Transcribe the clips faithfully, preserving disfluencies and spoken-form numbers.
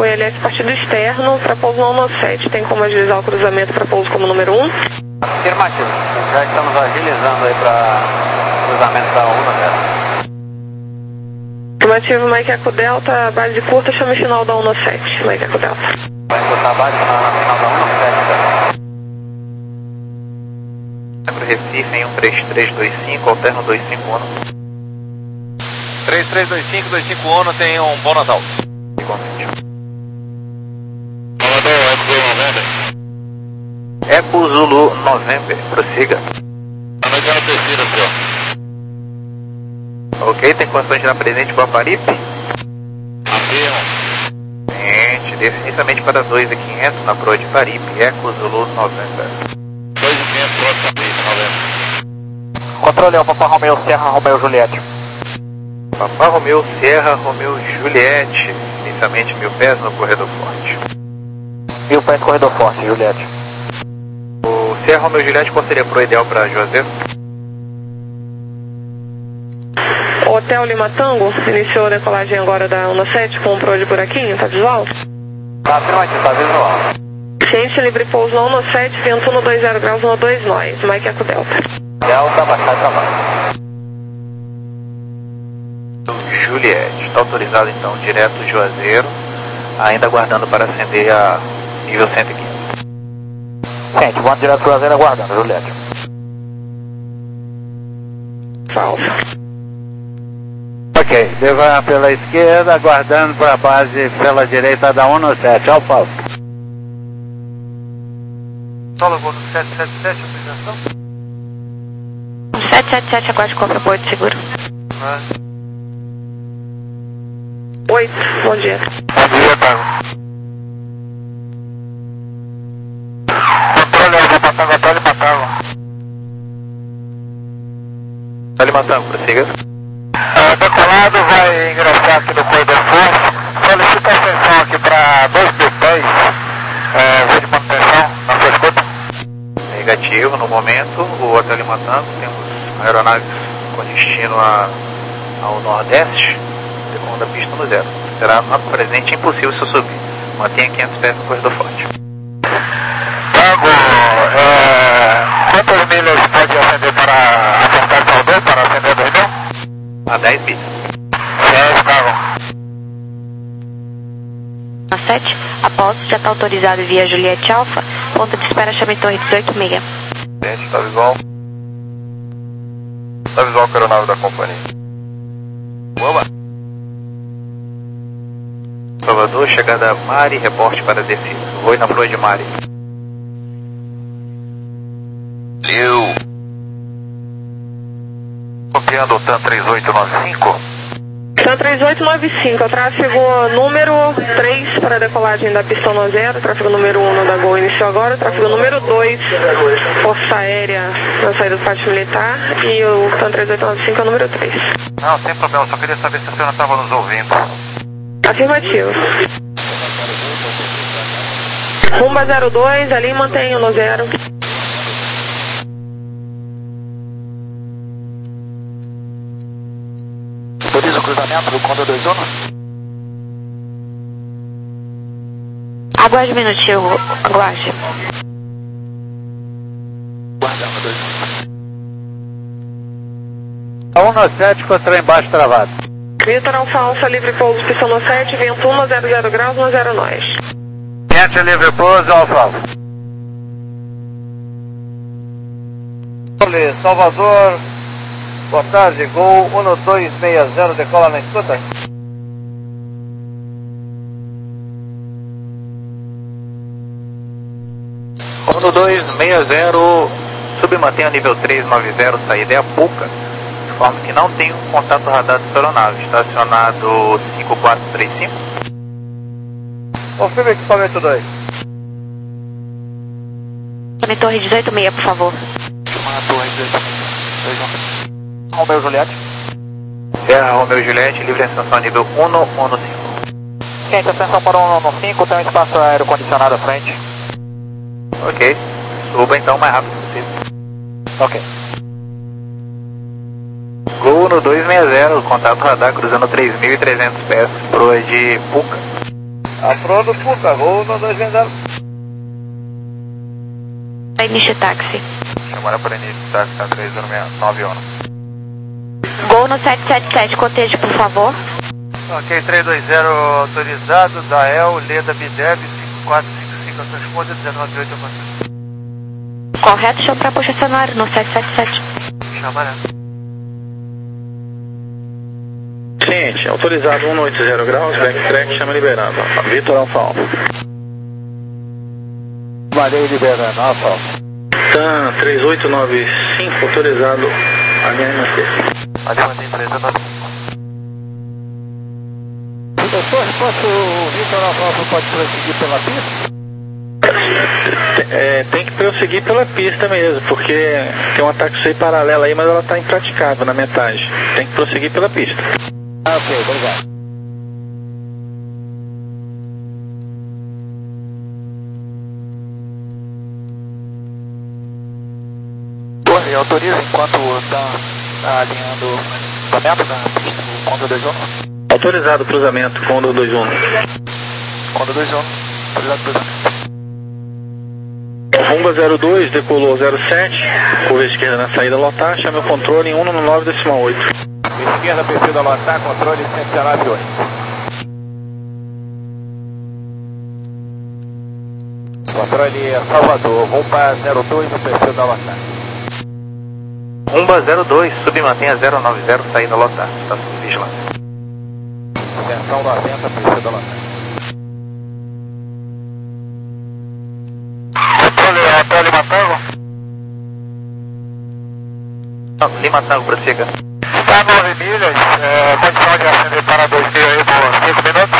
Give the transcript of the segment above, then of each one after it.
O I L S partido externo para pouso no um sete. Tem como agilizar o cruzamento para pouso como número um? Afirmativo. Já estamos agilizando aí para cruzamento da um sete. Afirmativo, Mike Eco Delta, base curta, chama final da um sete. Mike Eco Delta. Vai encostar a base na final da um sete. Centro Recife em um três três dois cinco, alterno dois cinco um. três três dois cinco, dois cinco um, tem um bom Natal. Igualmente. Salvador, Eco November. Eco Zulu November, prossiga. A noite é na terceira, senhor. Ok, tem condições de ir presente para Paripe? Afirmo. Gente, definitivamente para dois e quinhentos na proa de Paripe, Eco Zulu November. dois e quinhentos, próximo Paripe, November. Controle ao Papa Romeu, Serra Romeu Juliette. Papa Romeu, Serra Romeu Juliette, inicialmente mil pés no corredor forte. Mil pés corredor forte, Juliette. O Serra Romeu Juliette, qual seria a proa ideal para Juazeiro? Hotel Lima Tango, iniciou a decolagem agora da um sete com o proa de buraquinho, tá visual? Tá, afirmativo, tá visual. Ciência livre pouso no um sete, vento um dois zero graus, no dois nós, Mike Eco Delta. Delta, baixar trabalho. Juliette, está autorizado então, direto do Juazeiro, ainda aguardando para acender a nível cento e quinze. Gente, vamos direto do Juazeiro aguardando, Juliette. Falso. Ok, deva pela esquerda, aguardando para a base pela direita da um sete, ao Paulo. Solo Gol sete sete sete, autorização? sete sete sete, aguarde compra porto seguro. Ah. oito, bom dia. Bom dia, Pago. Controle ao Papago, Tele Papago. Tele Matango, prossiga. Uh, decolado, vai ingressar aqui no corredor forte. Solicita ascensão aqui para dois mil pés. É, voo de manutenção, na sua escuta. Negativo, no momento. O Hotel Lima Tango, temos aeronaves com destino a, ao nordeste, segundo a pista no zero. Será no presente impossível se eu subir. Mantenha quinhentos pés no corredor forte. Tango, é, quantas milhas pode acender para acertar o Salvador, para acender dois mil? A dez milhas. dez, Tango. sete, após já está autorizado via Juliette Alpha, ponto de espera chama em torre dezoito e meia. Gente, tá visual? Tá visual com a aeronave da companhia. Oba! Salvador, chegada a Mari, reporte para descida. Vou na flor de Mari. Eu. Copiando o TAM três oito nove cinco. TAM três oito nove cinco, tráfego número três para a decolagem da pista no zero, tráfego número um da Gol iniciou agora, tráfego número dois, Força Aérea na saída do pátio militar, e o TAM três oito nove cinco é o número três. Não, sem problema, só queria saber se a senhora estava nos ouvindo. Afirmativo. Rumba zero dois, ali mantenho no zero. Autoriza o cruzamento do Condor dois um? Aguarde um minutinho, aguarde. Guardando dois um. A um sete, contra embaixo travado. Vitor Alfa Alfa, livre pouso, pista no sete, vento um zero zero graus, no zero nós. Gente, livre pouso, Alfa Alfa. Salvador, boa tarde, Gol um dois seis zero, decola na escuta. um dois seis zero, submantenha nível três nove zero, saída é a pouca, de forma que não tem um contato radar dessa aeronave, estacionado cinco quatro três cinco. Confirma equipamento dois. Chama em torre dezoito e meia, por favor. Chama a torre dezoito e meia. Romeu Juliette. Serra Romeu Juliette, livre ascensão nível um no um no cinco. Gente, ascensão para um no cinco, tem um espaço aéreo condicionado à frente. Ok, suba então o mais rápido possível. Ok. Gol no dois seis zero, contato radar cruzando três mil e trezentos pés, proa de Puca. Apronto, por favor, no dois zero. Início táxi. Chamada para início táxi, tá três zero nove um. Gol no sete sete sete, cotejo, por favor. Ok, três dois zero autorizado, da El, Leda Bideb, cinco quatro cinco cinco, transporte dezenove oito a Correto, chão para posicionário no sete sete sete. Chamada. Cliente, autorizado cento e oitenta graus, backtrack, chama liberando. Vitor Alfa Alfa. Marei liberando, Alfa Alfa. TAM três oito nove cinco, autorizado, a linha M T. A linha mantém três zero nove cinco. Doutor, posso, o Vitor Alfa Alfa pode prosseguir pela pista? É, tem que prosseguir pela pista mesmo, porque tem uma taxi paralela aí, mas ela está impraticável na metade. Tem que prosseguir pela pista. Ah, ok, obrigado. Torre, autoriza enquanto está alinhando o cruzamento da pista do Conda dois um. Autorizado o cruzamento, Conda dois um. Conda dois um, autorizado o cruzamento. Rumba zero dois, decolou zero sete, curva esquerda na saída lotar, chame o controle em cento e nove decimal oito. Esquerda, perfil da lotar, controle cento e nove oito. Controle Salvador, rumba zero dois no perfil da lotar. Rumba zero dois, submantenha zero nove zero, saída lotar, estação de vigilância. Atenção noventa, perfil da lotar. Hotel Lima Tango? Lima Tango, prossiga. Está nove milhas, é, condição de acender para dois mil aí por cinco minutos?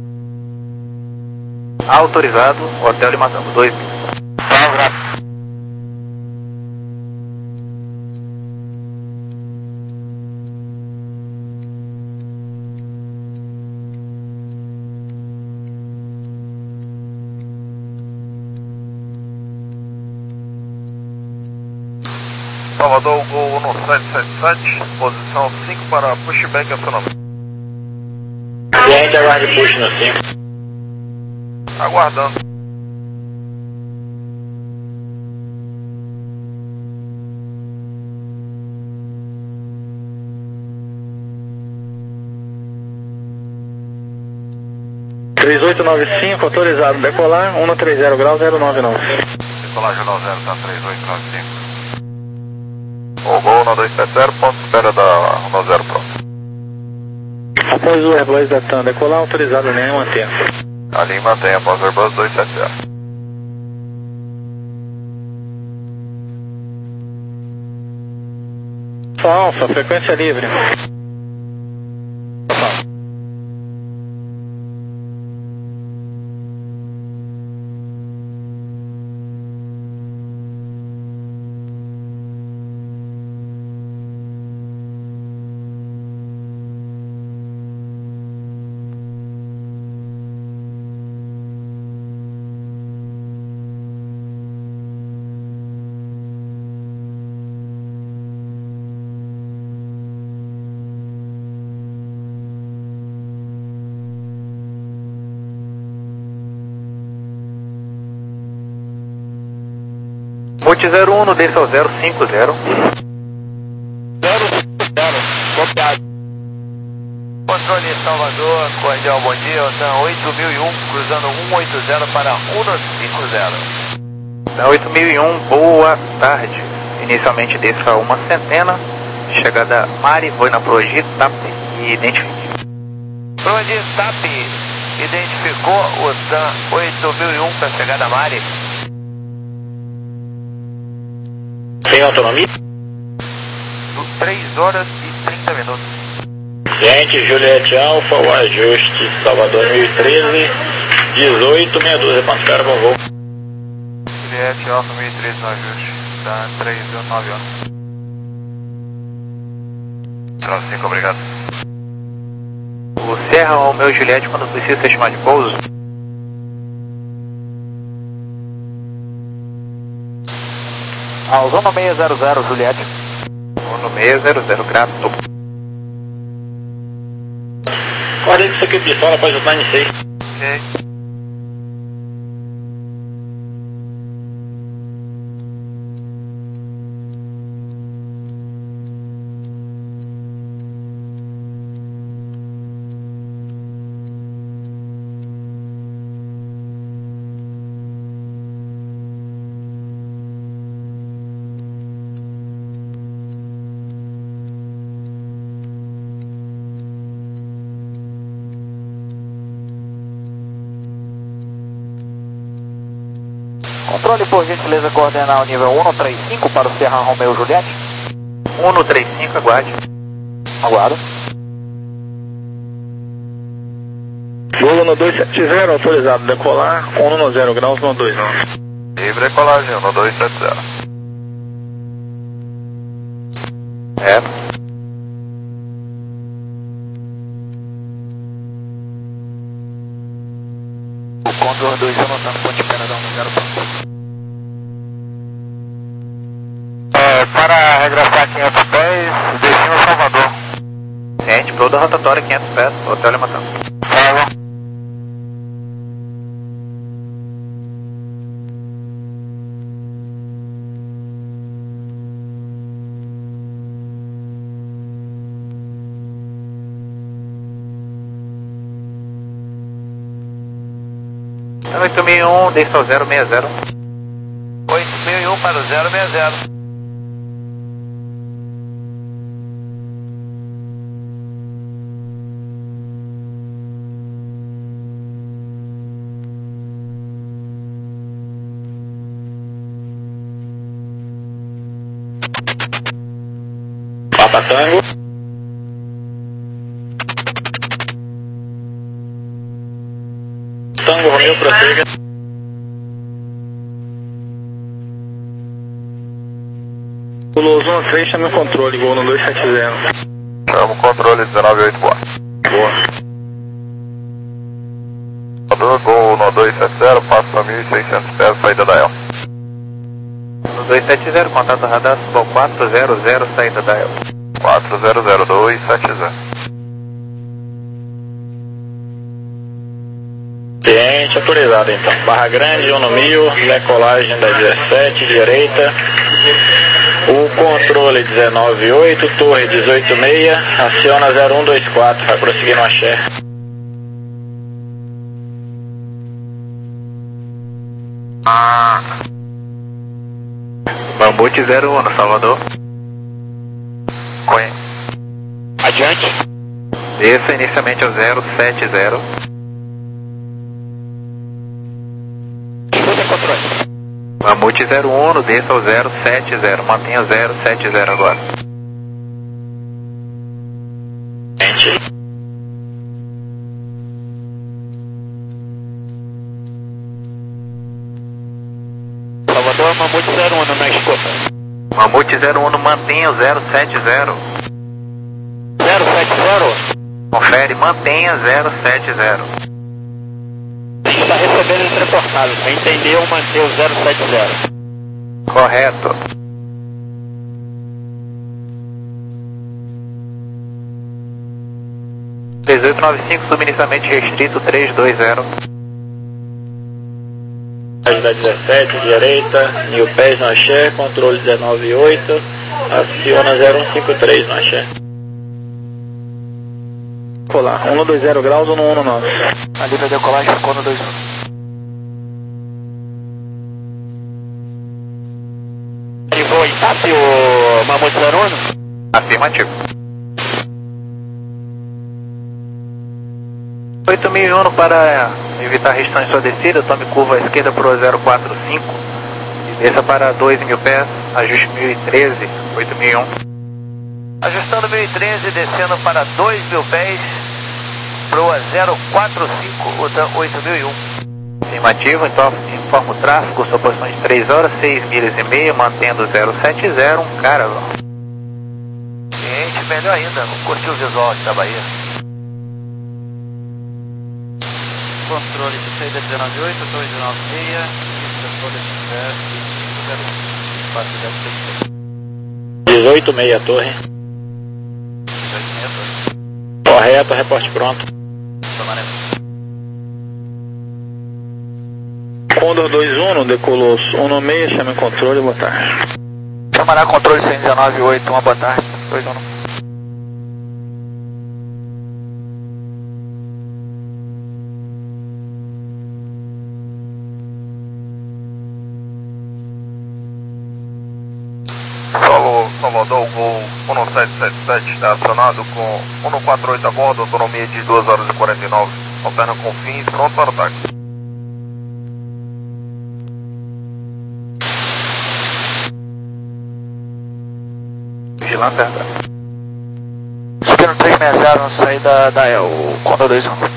Autorizado, Hotel Lima Tango, dois mil. Tá, graças. Salvador, Gol no sete sete sete, posição cinco para pushback astronômico. Cliente, aguarde push no cinco. Aguardando. três oito nove cinco, autorizado decolar, cento e trinta graus, zero nove nove. Decolagem nove zero, tá três oito nove cinco. O Gol no dois sete zero, ponto espera da nove zero pronto. Após o Airbus da TAM decolar, autorizado nem manter. Ali mantém após o Airbus dois sete zero. Alfa, frequência livre. Multi zero um, no desce ao zero cinco zero. zero cinco zero, copiado. Controle Salvador, cordial bom dia, OTAN oito mil e um, cruzando cento e oitenta para cento e cinquenta. Da oito mil e um, boa tarde. Inicialmente desça uma centena, chegada Mari, foi na Progi, TAP e identifique. Progi, TAP, identificou OTAN oito mil e um para chegada Mari. Tem autonomia? três horas e trinta minutos. Gente, Juliette Alfa, o ajuste Salvador dois mil e treze, dezoito, meia dúzia, quanto espera bom voo? Juliette Alfa mil e treze no ajuste, tá três nove um. cinco, obrigado. O Serra ao meu Juliette quando precisa ser chamado de pouso. Ao zona seis zero zero, Juliette. No seis zero zero, grato. quarenta isso aqui, pistola, pode juntar em seis. Ok. Controle, por gentileza, coordenar o nível um três cinco para o Serra Romeo Juliette. um três cinco, aguarde. Aguardo. Gol no dois sete zero, autorizado decolar, um no zero graus no dois nove. Livre decolagem, um dois sete zero. É. O Condor dois anotando ponte Peradão no zero ponto. É, para regressar quinhentos pés, destino Salvador. Ciente, toda a rotatória quinhentos pés, hotel Limatã. Tá. oito mil e um, deixa o zero seis zero. oito mil e um para o zero seis zero. Papa Tango. Tango Romeo, prossiga. Goloso um três, chama o controle, gol no dois sete zero. Chama o controle dezenove oito, boa. Boa. Gol no dois sete zero, passa mil e seiscentos pés, saída da El. No dois sete zero, contato radar Sul quatro zero zero, saída da El. quatro zero zero dois sete zero. Ciente, autorizado então. Barra Grande, um no mil, decolagem da dezessete, direita. O controle dezenove oito, torre dezoito seis, aciona zero um dois quatro, vai prosseguir no axé. Ah. Mamute zero um, no Salvador. Conhe. Adiante. Desça inicialmente ao zero sete zero. Escuta, controle. Mamute zero um, desça ao zero sete zero, mantenha zero sete zero agora. Ciente. Salvador, Mamute zero um, na escuta. Mamute zero um, mantenha o zero sete zero. zero sete zero? Confere, mantenha zero sete zero. A gente está recebendo ele reportado, você entendeu manter o zero sete zero? Correto. dezoito noventa e cinco, subinicialmente restrito três dois zero. Da dezessete, direita, mil pés no axé, controle dezenove oito, aciona zero um cinco três no axé. Colar, um no dois zero graus ou no um no nove. A livre decolagem ficou no dois um. Ele voa em T A P, o Mamute zero um? Afirmativo. oito mil e um para evitar restrição em sua descida, tome curva à esquerda para o zero quatro cinco e desça para dois mil pés, ajuste mil e treze, oito mil e um. Ajustando mil e treze, descendo para dois mil pés, proa zero quatro cinco, oito mil e um. Afirmativo, então informa o tráfego, sua posição de três horas, seis milhas e meia, mantendo zero sete zero, um cara. Gente, melhor ainda, vamos curtir o visual aqui da Bahia. Controle de saída dezenove oito, torre dezenove seis, dezoito seis, torre. Correto, reporte pronto. Condor dois um, decolou um no meio, chama o controle, boa tarde. Chamará controle cento e dezenove oito, uma boa tarde. dois um. Salvador, Gol um sete sete sete está acionado com um quatro oito a bordo, autonomia de duas horas e quarenta e nove, alterna com fins, pronto para o ataque. Lacerda. Subindo três seis zero na saída da E L, Condor dois um.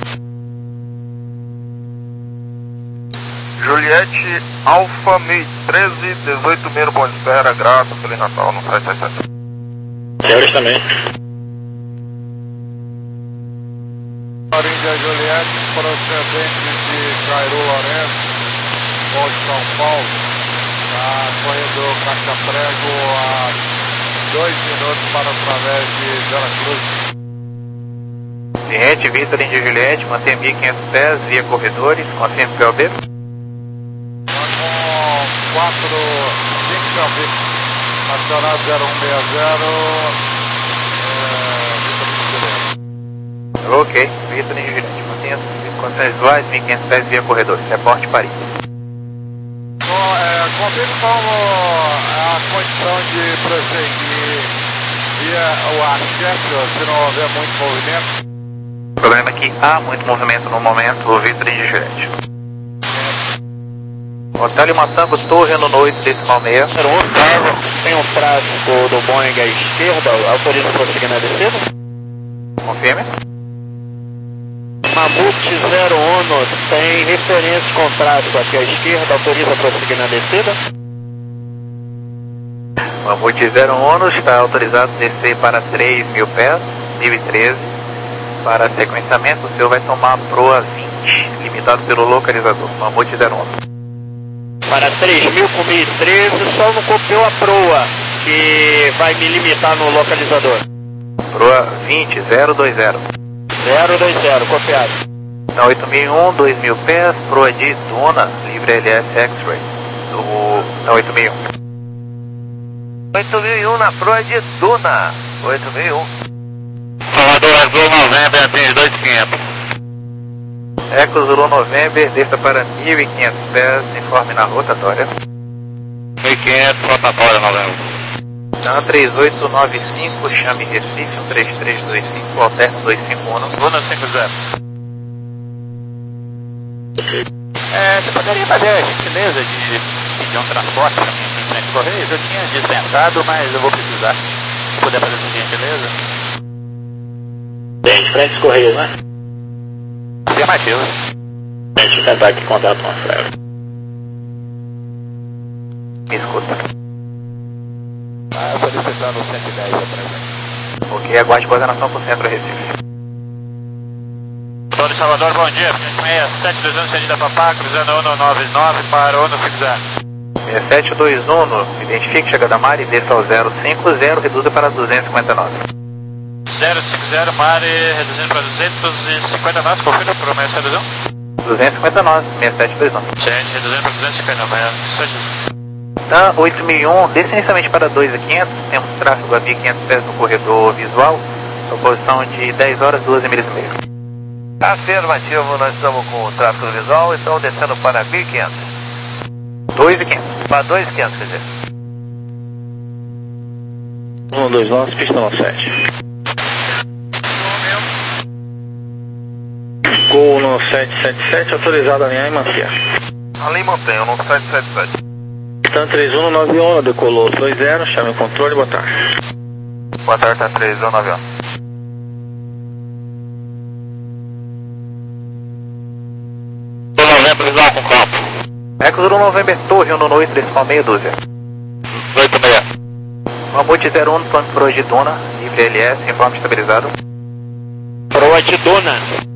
Juliette Alfa mil e treze, dezoito mil, bom espera, graça, Feliz Natal no sete sete sete. Senhores também. Índia Juliette, procedente de Cairo Lourenço, Polo de São Paulo, na corredor Caixa Prego a dois minutos para através de Vera Cruz. Cliente Vitor Índia Juliette, mantém mil e quinhentos pés via corredores, confirme P O B. Com quatro cinco P O B, acionado zero um seis zero, é, Vitor Índia Juliette. Ok, Vitor Índia Juliette, mantém condições visuais, mil e quinhentos pés via corredores, reporte Paris. Bom, é, confirme como a condição de prosseguir via o acesso, se não houver muito movimento. O problema é que há muito movimento no momento, o Vitor Índia Juliette. Hotel Matango, Torre no noite, decimal meia. Tem um tráfego do Boeing à esquerda, autoriza prosseguir na descida. Confirme. Mamute zero um, tem referência com tráfego aqui à esquerda, autoriza prosseguir na descida. Mamute zero um está autorizado a descer para três mil pés, mil e treze. Para sequenciamento, o senhor vai tomar a proa vinte, limitado pelo localizador. Mamute zero um. Para três mil com mil e treze, só não copiou a proa, que vai me limitar no localizador. Proa vinte, zero dois zero. zero dois zero, copiado. Na oito mil e um, dois mil pés, proa de Duna, livre L S X-Ray. Do, na oito mil e um. oito mil e um na proa de Duna. oito mil e um. Salvador Azul Novembro, atende dois mil e quinhentos. Eco Zulu November, desça para mil e quinhentos pés, informe na rotatória. mil e quinhentos, rotatória Novembro. Dan três oito nove cinco, chame Recife, um três três dois cinco, alterno dois cinco um. Luna cinco zero. É, você poderia fazer a gentileza de pedir um transporte para mim em frente Correios? Eu tinha dispensado, mas eu vou precisar. Se puder fazer essa gentileza. Bem, de frente aos Correios, né? Afirmativo. Deixa eu tentar aqui contato com a Flávia. Me escuta. Ah, solicitando cento e dez atrás. Ok, aguarde coordenação para o centro Recife. Antônio Salvador, bom dia. seis sete dois um, Saída Papá, cruzando um nove nove para um cinco zero. seis sete dois um, identifique chegada a Mari, desça ao zero cinco zero, reduza para duzentos e cinquenta e nove. zero cinco zero, Mari, reduzindo para duzentos e cinquenta e nove, confirma para o seis sete dois um. duzentos e cinquenta e nove, seis sete dois um. Gente, reduzindo para duzentos e cinquenta e nove, Dan oito mil e um, desça inicialmente para dois mil e quinhentos, temos tráfego a mil e quinhentos pés no corredor visual, sua posição de dez horas, doze milhas e meia. Afirmativo, nós estamos com o tráfego visual e estamos descendo para mil e quinhentos. dois mil e quinhentos. Para dois mil e quinhentos, quer dizer. um dois nove, pista nove sete. Gol no sete sete sete, autorizado a alinhar e manter. Ali mantenho, no sete sete sete. Stan três um nove um, decolou dois zero, chame o controle, boa tarde. Boa tarde, tá três um nove um. Novembro, visual com campo. Eco Zulu November, Torre no noite, decimal meia dúzia. oito seis. Mamute zero um, plano proa de Duna, livre L S, informe estabilizado. Proa de Duna.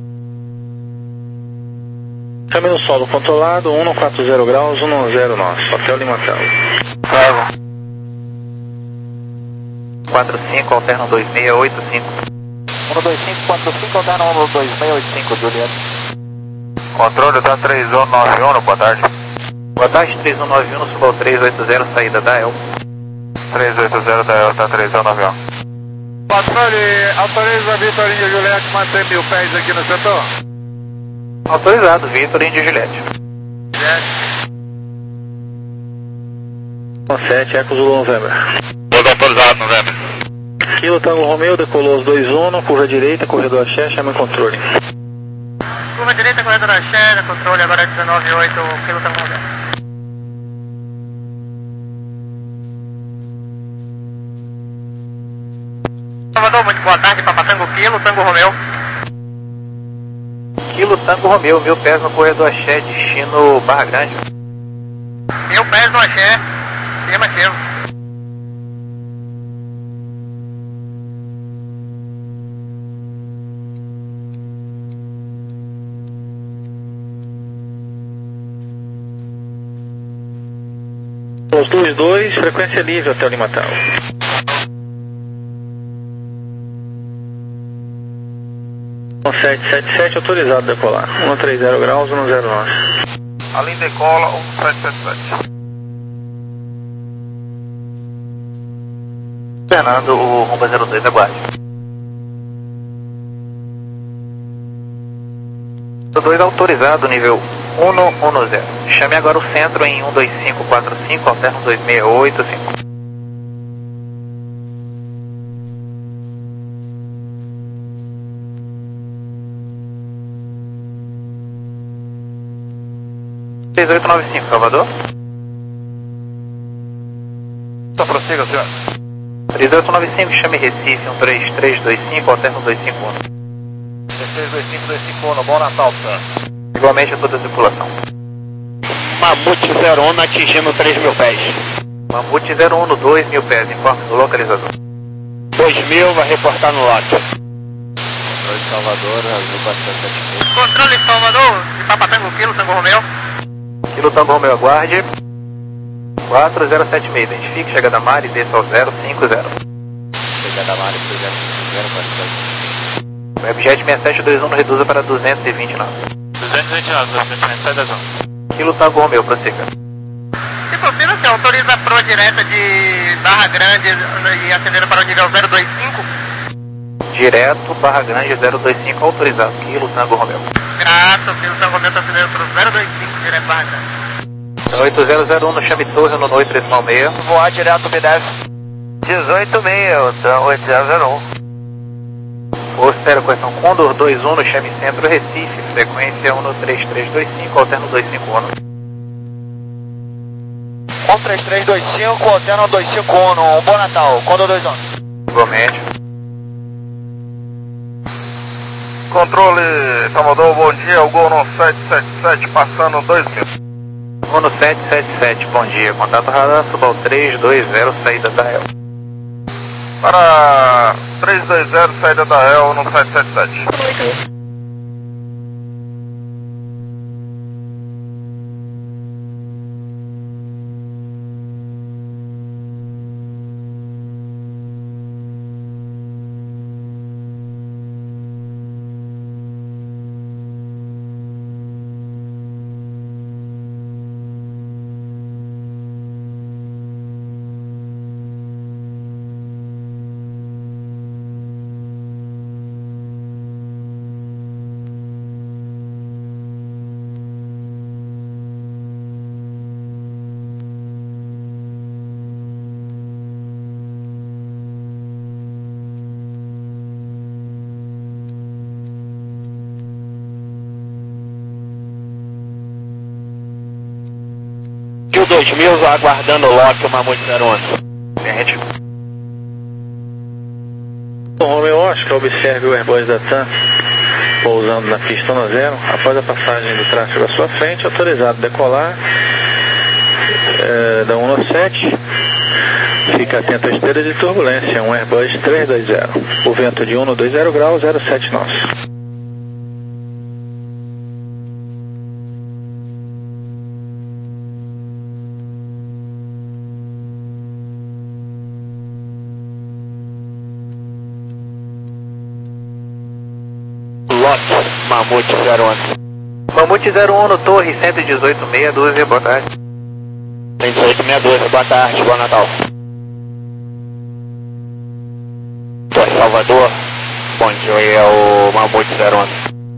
Caminho solo controlado, um quatro zero graus, um zero nove, Hotel Lima Tango. Bravo. quatro cinco, alterno dois seis oito cinco. um dois cinco quatro cinco, alterno um dois seis oito cinco, Juliette. Controle da três um nove um, boa tarde. Boa tarde, três um nove um, suba ao três oito zero, saída da E L. três oito zero da E L, tá três um nove um. Controle, autoriza a Vitor Índia Juliette manter mil pés aqui no setor? Autorizado, Vitor Índia Juliette. sete, Eco Zulu November. Todo autorizado, Novembro. Kilo Tango Romeo, decolou os dois um, curva direita, corredor axé, chame o controle. Curva direita, corredor axé, controle agora dezenove oito, Kilo Tango Romeo. Salvador, muito boa tarde, Papa Tango Kilo, Tango Romeu. Kilo Tango Romeu, mil pés no corredor Axé, destino Barra Grande. Mil pés no Axé, afirmativo. Os dois dois, frequência livre até o Lima Tango. um sete sete sete, autorizado a decolar. um três zero graus, um zero nove. Além decola, um sete sete sete. Fernando, o Rumba zero dois, aguarde. zero dois autorizado, nível um um zero. Chame agora o centro em um dois cinco quatro cinco, alterno dois seis oito cinco. três oito nove cinco, Salvador. Então prossiga, senhor. três oito nove cinco, chame Recife, um três três dois cinco, alterno dois cinco um. três dois cinco dois cinco um, bom Natal, senhor. Igualmente a toda a tripulação. Mamute zero um atingindo três mil pés. Mamute zero um no dois mil pés, informe do localizador. dois mil, vai reportar no lote. Controle Salvador, azul quatrocentos e setenta e seis. Controle Salvador, de Papa Tango Kilo, Tango Romeu. Kilo Tango Romeu, aguarde. quatro zero sete seis, identifique, chega da Mari, desça ao zero cinco zero. Chega da Mari, zero cinco zero, quatro sete. Webjet seis sete dois um reduza para duzentos e vinte e nove. duzentos e vinte e nove, sai da zona. Kilo Tango Romeu, prossiga. Se possível, você autoriza a proa direta de Barra Grande e acendendo para o nível zero dois cinco? Direto, Barra Grande zero dois cinco, autorizado. Kilo Tango Romeu. Graças, Kilo Tango Romeu está acendendo para o zero dois cinco, direto Barra Grande. oito zero zero um no Chame Torre, no oito três seis. Voar direto, me deve. dezoito seis, oito zero zero um. Ostera, correção Condor dois um no Chame Centro, Recife, frequência um no três três dois cinco, alterno dois cinco um. um três três dois cinco, alterno dois cinco um, um bom Natal, Condor dois um. Igualmente. Controle Salvador, bom dia, o Gol no sete sete sete, passando dois mil. Uno sete sete sete, bom dia. Contato radar, suba ao três dois zero, saída da E L. Para três dois zero, saída da E L no sete sete sete. dois mil, aguardando o lote, o Mamute zero um. Gente. Bom, Romeu, acho que observe o Airbus da TAM pousando na pista no zero, após a passagem do tráfego à sua frente, autorizado a decolar é, da um no sete. Fica atento à esteira de turbulência, um Airbus três dois zero. O vento de um no dois zero graus, zero sete nove. Lote, Mamute zero um. Mamute zero um no Torre, cento e dezoito meia dúzia, boa tarde. cento e dezoito meia dúzia, boa tarde, bom Natal. Torre Salvador, bom dia, é o Mamute zero um.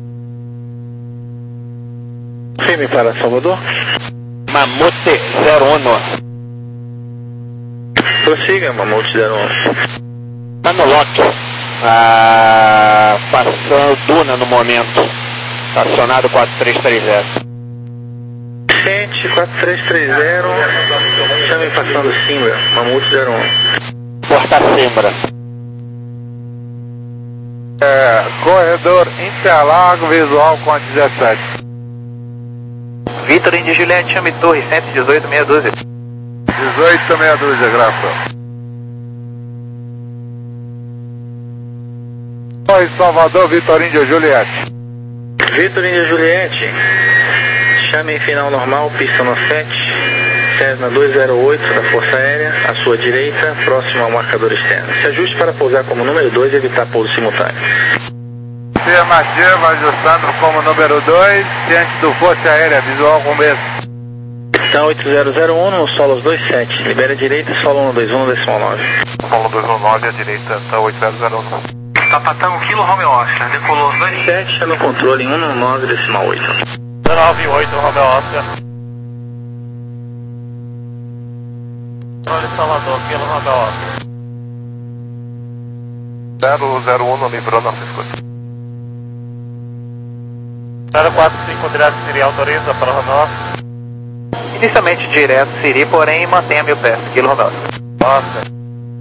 Firme para Salvador. Mamute zero um. Prossiga, Mamute zero um. Tá no lote. Ah, passando Duna no momento. Acionado quatro três três zero. Gente, quatro três três zero. Chame passando Simbra, Mamute zero um. Porta Simbra. É, corredor Interlago, visual com a dezessete. Vitor Indy Juliette, chame torre, cento e dezoito, meia dúzia. dezoito, meia dúzia, graças. Torre Salvador, Vitor Indy Juliette. Vitor Indy Juliette, chame em final normal, pista no sete, Cessna duzentos e oito da Força Aérea, à sua direita, próximo ao marcador externo. Se ajuste para pousar como número dois e evitar pouso simultâneo. Afirmativa, ajustando como número dois, ciente do Força Aérea, visual com mesmo. Então oito zero zero um no solo dois sete, libera a direita, solo um dois um decimal nove. Solo dois um nove, a direita, tá oito zero zero um. Capatão, Kilo Romeo Oscar, decolou dois sete, chama o controle em um nove decimal oito. nove oito, Romeo Oscar. Controle Salvador, Kilo Romeo Oscar. zero zero um, não livrou nossa escuta. zero quatro cinco, direto Siri, autoriza para Romeo Oscar. Inicialmente direto Siri, porém mantenha mil pés, Kilo Romeo Oscar. Oscar.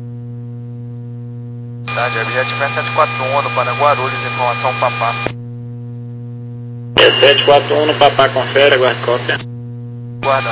Jet sete quatro um no Pana Guarulhos, informação Papá. sete quatro um no Papá, confere, aguarde cópia. Guarda.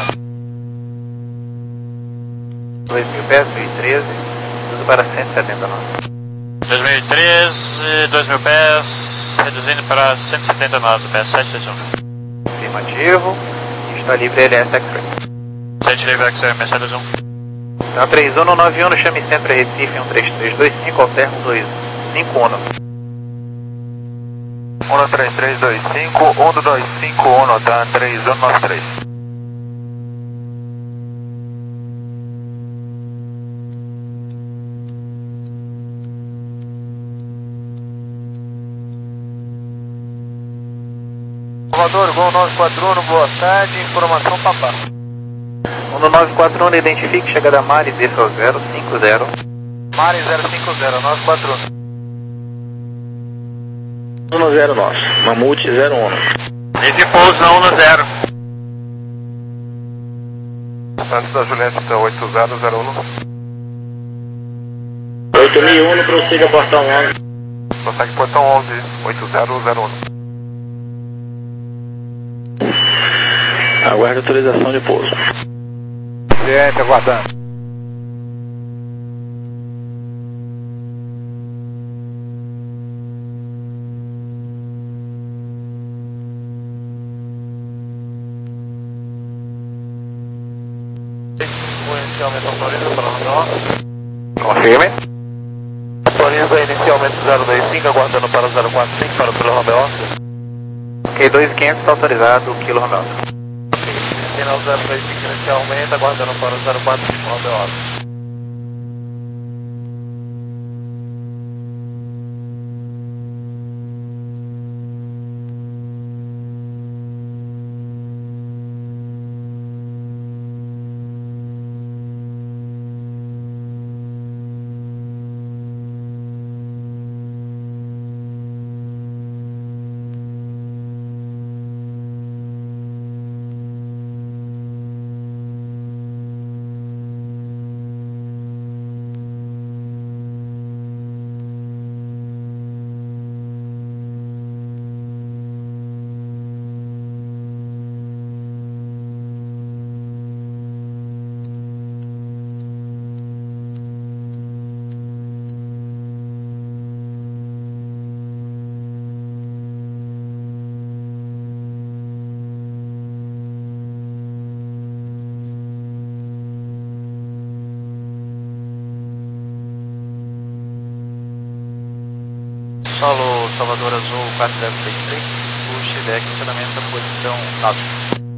dois mil pés, dois mil e treze, tudo para cento e setenta nós. dois mil e treze, dois mil pés, reduzindo para cento e setenta nós, pés sete três um. Afirmativo, está livre L S X-Ray. sete livre X-Ray, sete três um. Então, três um no nove um, no chame centro Recife, um três três dois cinco, alterna um dois cinco um. um três três dois cinco, um dois cinco um, tá? três um nove três. Salvador, Gol nove quatro um, boa tarde, informação Papá. um no nove quatro um, identifique chegada a Mari, desça ao zero cinco zero. Mari zero cinco zero, nove quatro um. um no zero nosso, Mamute zero um. Esse pouso um no zero. Antes da Juliette, tá oito zero zero um. oito mil e um, prossiga portão onze. Consegue portão onze, oito zero zero um. Aguarde autorização de pouso. Gente, aguardando. Inicialmente autoriza para o Romeo. Confirme. Autoriza inicialmente zero dois cinco, aguardando para o zero quatro cinco para o Kilo Romeo. Ok, dois mil e quinhentos está autorizado, o Kilo Romeo. Final zero dois cinco inicialmente, aguardando para o zero quatro cinco Romeo. Solo Salvador Azul quatro zero seis três, puxe deck, ensinamento da posição nove.